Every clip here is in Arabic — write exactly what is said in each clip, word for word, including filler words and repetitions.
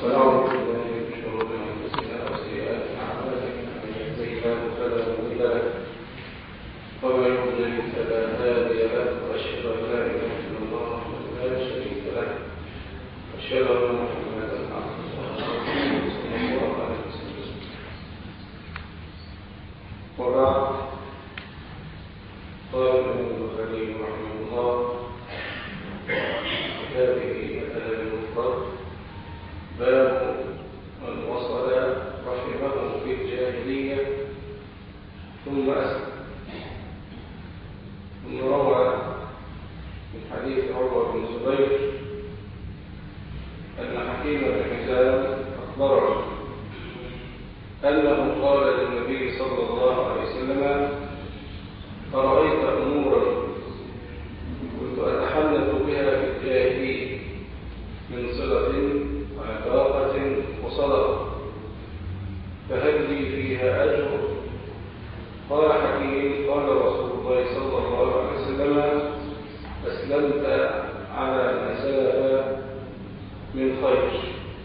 ونعوذ بالله من شرور انفسنا وسيئات اعمالنا، من يهده الله فلا مضل له ومن يضلل فلا هادي له، واشهد ان لا اله الا الله وحده لا شريك له، واشهد ان محمدا عبده ورسوله صلى الله عليه وسلم. وبعد، قال الإمام البخاري رحمه الله كتابه الأدب المفرد: باب من وصل رحمه في الجاهلية ثم أسلم. ثم روى من حديث عروة بن الزبير أن حكيم بن حزام أخبره أنه قال للنبي صلى الله عليه وسلم: أرأيت أمورا كنت أتحنث بها في الجاهلية من صلة وعلاقة وصدقة، فهل لي فيها أجر؟ قال حكيم: قال رسول الله صلى الله عليه وسلم: أسلمت على ما سلف من خير.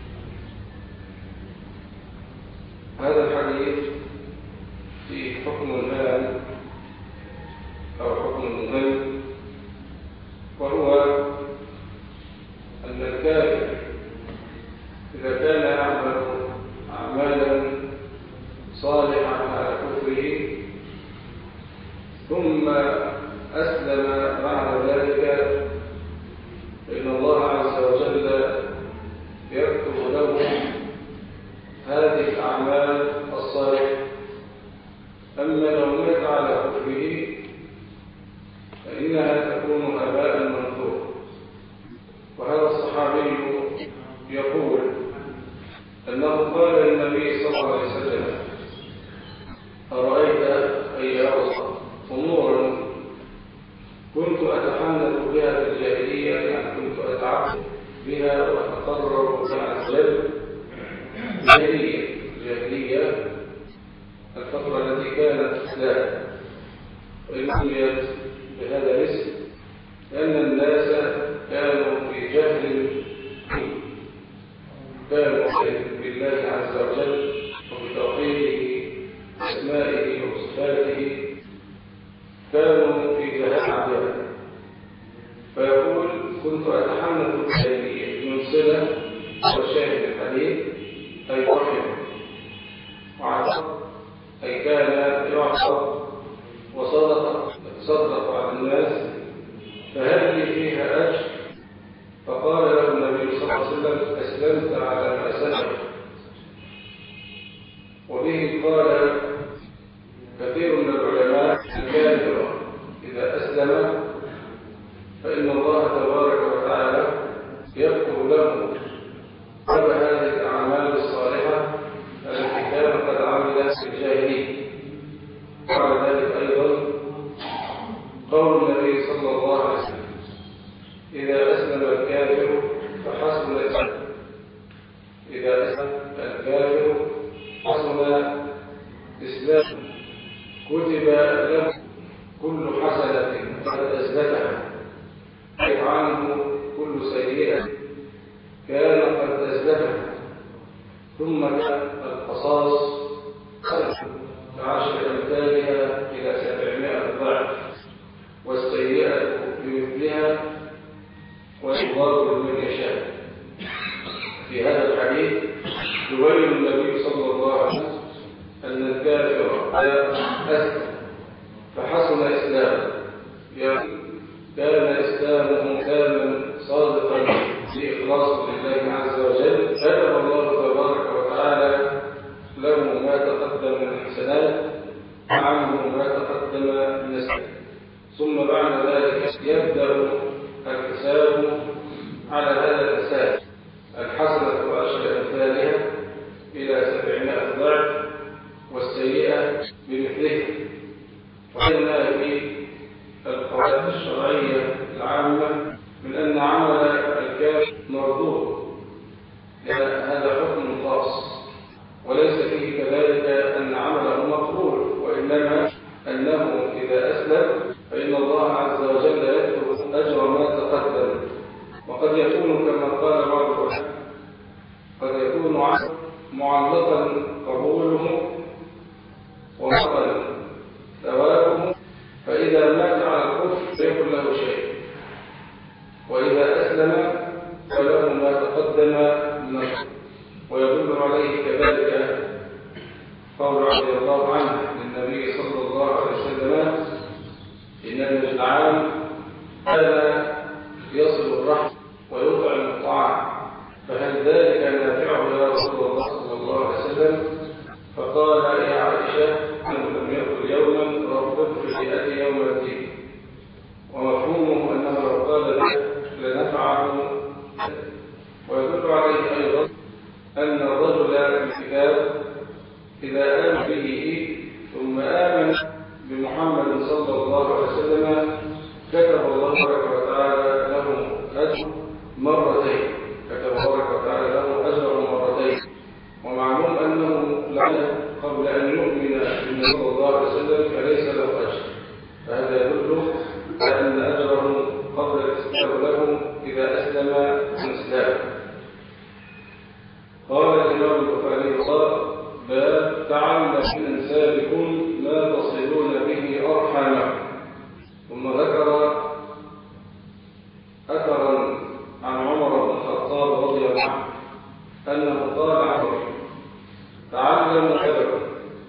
هذا الحديث فيه حكم هام أو حكم مهم، وهو أن الكافر إذا كان يعمل أعمالا صالحة على كفره ثم أسلم بعد ذلك، فإن الله عز وجل يكتب له هذه الأعمال الصالحة. أما لو مات على كفره فإنها تكون هباء منثورا. وهذا الصحابي يقول أنه قال للنبي صلى الله عليه وسلم: أرأيت أي أمورا كنت أتحنث بها في الجاهلية، يعني كنت أتعبد بها وأتقرب بها عز وجل. الجاهلية الجاهلية الفترة التي كانت إسلام، وإن سميت بهذا الاسم لأن الناس كانوا في جهل، كانوا بالله عز وجل وبتوحيده وأسمائه وصفاته، كانوا في جهل عظيم. فيقول: كنت أتحنث بالجاهلية من صلة وشاهد الحديث أي رحم وعطاء، أي كان يعطى وصدق يتصدق على الناس، فهل لي فيها أجر؟ فقال له النبي صلى الله عليه وسلم: أسلمت على ما سلف. وبه قال كثير من العلماء: الكافر إذا أسلم فإن الله تبارك وتعالى يكتب له بعد هذه الأعمال الصالحة التي كان قد عملها في الجاهلية. وعلى ذلك أيضا قول النبي صلى الله عليه وسلم: إذا أسلم الكافر فحسن إسلامه. إذا أسلم الكافر حسن إسلامه، كتب له كل حسنة قد أثبتها، كتب عنه كل سيئة كان قد أثبتها، ثم القصاص بعشر أمثالها إلى سبعمائة ضعف، والسيئة بمثلها، ويضار من يشاء. في هذا الحديث يبين النبي صلى الله عليه وسلم أن الكافر أسلم فحسن إسلامه، يعني كان إسلامه تاما صادقا بإخلاص لله عز وجل، كتب الله تبارك وتعالى له ما تقدم من الحسنات وعنه ما تقدم من السيئات. ثم بعد ذلك يبدأ الحساب على هذا الأساس: الحسنة بعشر أمثالها إلى سبعمائة ضعف، والسيئة بمثلها. وقلنا في القواعد الشرعية العامة من أن عمل الكافر مردود، لأن هذا حكم خاص، وليس فيه كذلك أن عمله مقبول، وإنما أنه إذا أسلم فإن الله عز وجل يكتب أجر ما تقدم. وقد يكون كما قال بعض العلماء قد يكون معلقا قبوله ومقبل ثوابه، فإذا مات على الكفر يكن له شيء، وإذا أسلم فله ما تقدم من الخير. ويدل عليه كذلك قول رضي الله عنه للنبي صلى الله عليه وسلم: إن الجدعان كان يصل الرحم ويطعم الطعام، فهل ذلك نافعه يا رسول الله صلى الله عليه وسلم؟ فقال: يا عائشة، أنه لم يأكل يوما ربك في بيئته يوم الدين. ومفهومه أنه لو قال ذلك لنفعه. ويدل عليه أيضا أن الرجل الكتاب إذا آمن به ثم آمن بمحمد صلى الله عليه وسلم كتب الله تبارك وتعالى له أجر مرتين، كتب الله تعالى له أجر مرتين. ومعلوم أنه لعله قبل أن يؤمن بالنبي صلى الله عليه وسلم فليس له أجر، فهذا يدل على أن أجره قبل الإسلام له إذا أسلم الإسلام. قال الإمام البخاري: باب تعلم من أنسابكم ما تصلون به أرحامكم. ثم ذكر أثرا عن عمر بن الخطاب رضي الله عنه أنه قال عنه: تعلموا أدبا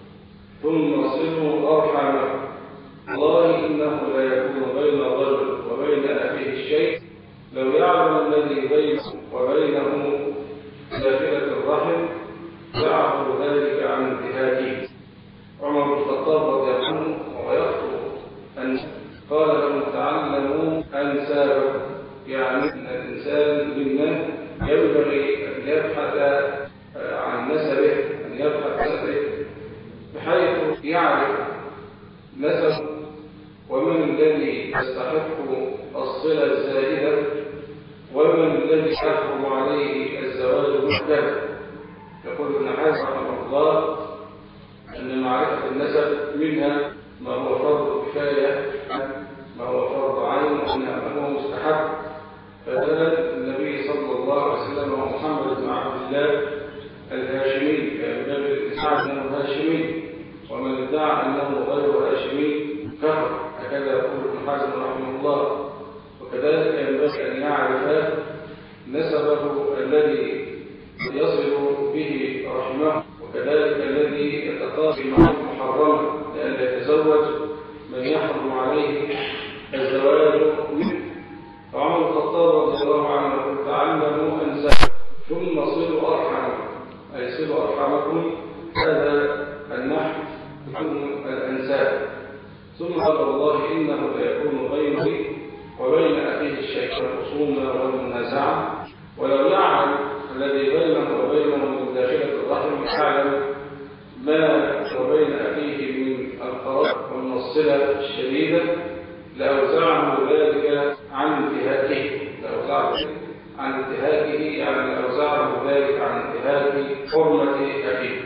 ثم صلوا أرحامكم، والله إنه لا يكون بين الرجل وبين أخيه الشيء لو يعلم الذي بينه وبينه داخلة الرحم يعرف ذلك عن انتهاكه. عمر بن الخطاب رضي الله عنه ويخطب أن قال لهم: تعلموا أنسابكم، يعني أن الإنسان منا ينبغي أن يبحث عن نسبه، أن يبحث عن نسبه بحيث يعرف نسبه ومن الذي يستحق الصلة الزائدة ومن الذي يحرم عليه الزواج وحده. يقول ابن حزم رحمه الله أن معرفة النسب منها ما هو فرض كفاية، ما هو فرض عين، ومنها ما هو مستحب. فدل النبي صلى الله عليه وسلم ومحمد بن عبد الله الهاشمي من باب الإسعاد أنه هاشمي، ومن ادعى أنه غير هاشمي كفر، هكذا يقول ابن حزم رحمه الله. وكذلك ينبغي أن يعرف نسبه الذي يصل به رحمه، وكذلك الذي يتقاضي معه محرما، لأن يتزوج من يحرم عليه الزواج منه. فعمر بن الخطاب رضي الله عنه يقول: تعلموا أنسابكم ثم صلوا أرحامكم، أي صلوا أرحامكم. هذا النحو عن الأنساب. ثم قال: والله إنه لا يكون بينه وبين أخيه الشيء الخصومة والمنازعة، ولو يعلم الذي بينه وبينه من داخلة الرحم يعلم ما وبين أخيه من القرار ومن الصلة الشديدة لأوزعه ذلك عن انتهاكه، لأوزعه عن انتهاكه يعني لأوزعه ذلك عن انتهاك حرمة أخيه.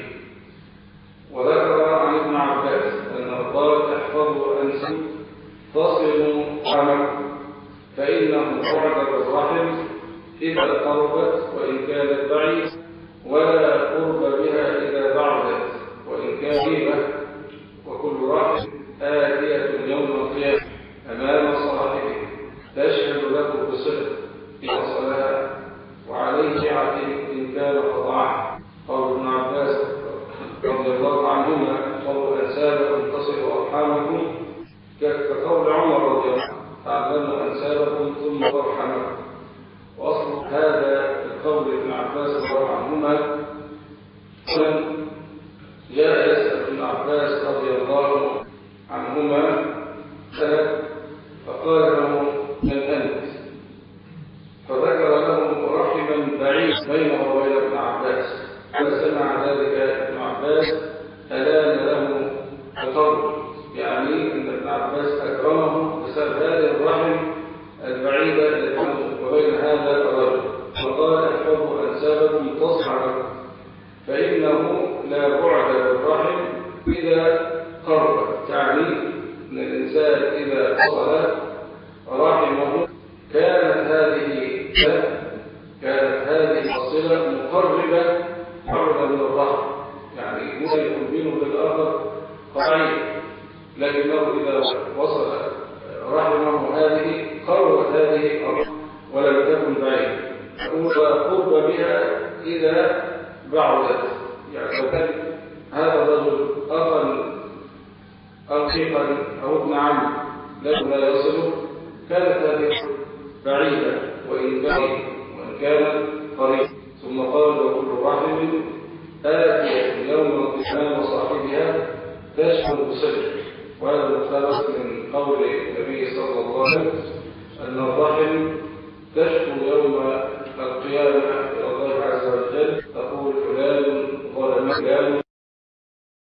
وذكر عن ابن عباس أن قال: احفظوا أنسابكم تصلوا رحمكم، فإنه بعد الرحم إذا قربت وإن كانت بعيدة، ولا قرب بها إذا بعدت وإن كانت قريبة، وكل رحم آتية يوم القيامة أمام صاحبه تشهد له بصدق إن وصلها، وعليه شيعة إن كان قطعها. قول ابن عباس رضي الله عنهما: قول أنسابكم تصلوا أرحامكم، كقول عمر رضي الله عنه: تعلموا أنسابكم ثم أرحمكم. وأصل هذا القول ابن عباس رضي الله عنهما جاء يسأل ابن عباس رضي الله عنهما سأل فقال له: من أنت؟ فذكر له رحما بعيد بينه وبين ابن عباس. فسمع ذلك ابن عباس ألان له بقول، يعني أن ابن عباس أكرمه بسبب هذه الرحم البعيدة التي وبين هذا الرجل. فقال: احفظوا أنسابكم تصحبوا، فإنه لا بعد بالرحم إذا قرب، تعني أن الإنسان إذا وصل رحمه كانت هذه كانت هذه الصلة مقربة حول من الرحم، يعني موسى يكون بينه وبين الآخر قريب، لكنه إذا وصل رحمه هذه قربت هذه الرحم ولم تكن بعيد، وقرب بها إذا بعدت. يعني لو كان هذا الرجل أخا أو شيخا أو ابن عم لكن لا يصله كانت هذه بعيدة وإن كان وإن كان قريب. ثم قال وكل رحم آتي يوم القيامة وصاحبها تشمل بسجد، وهذا مقتبس من قول النبي صلى الله عليه وسلم أن الرحم تشمل يوم القيامة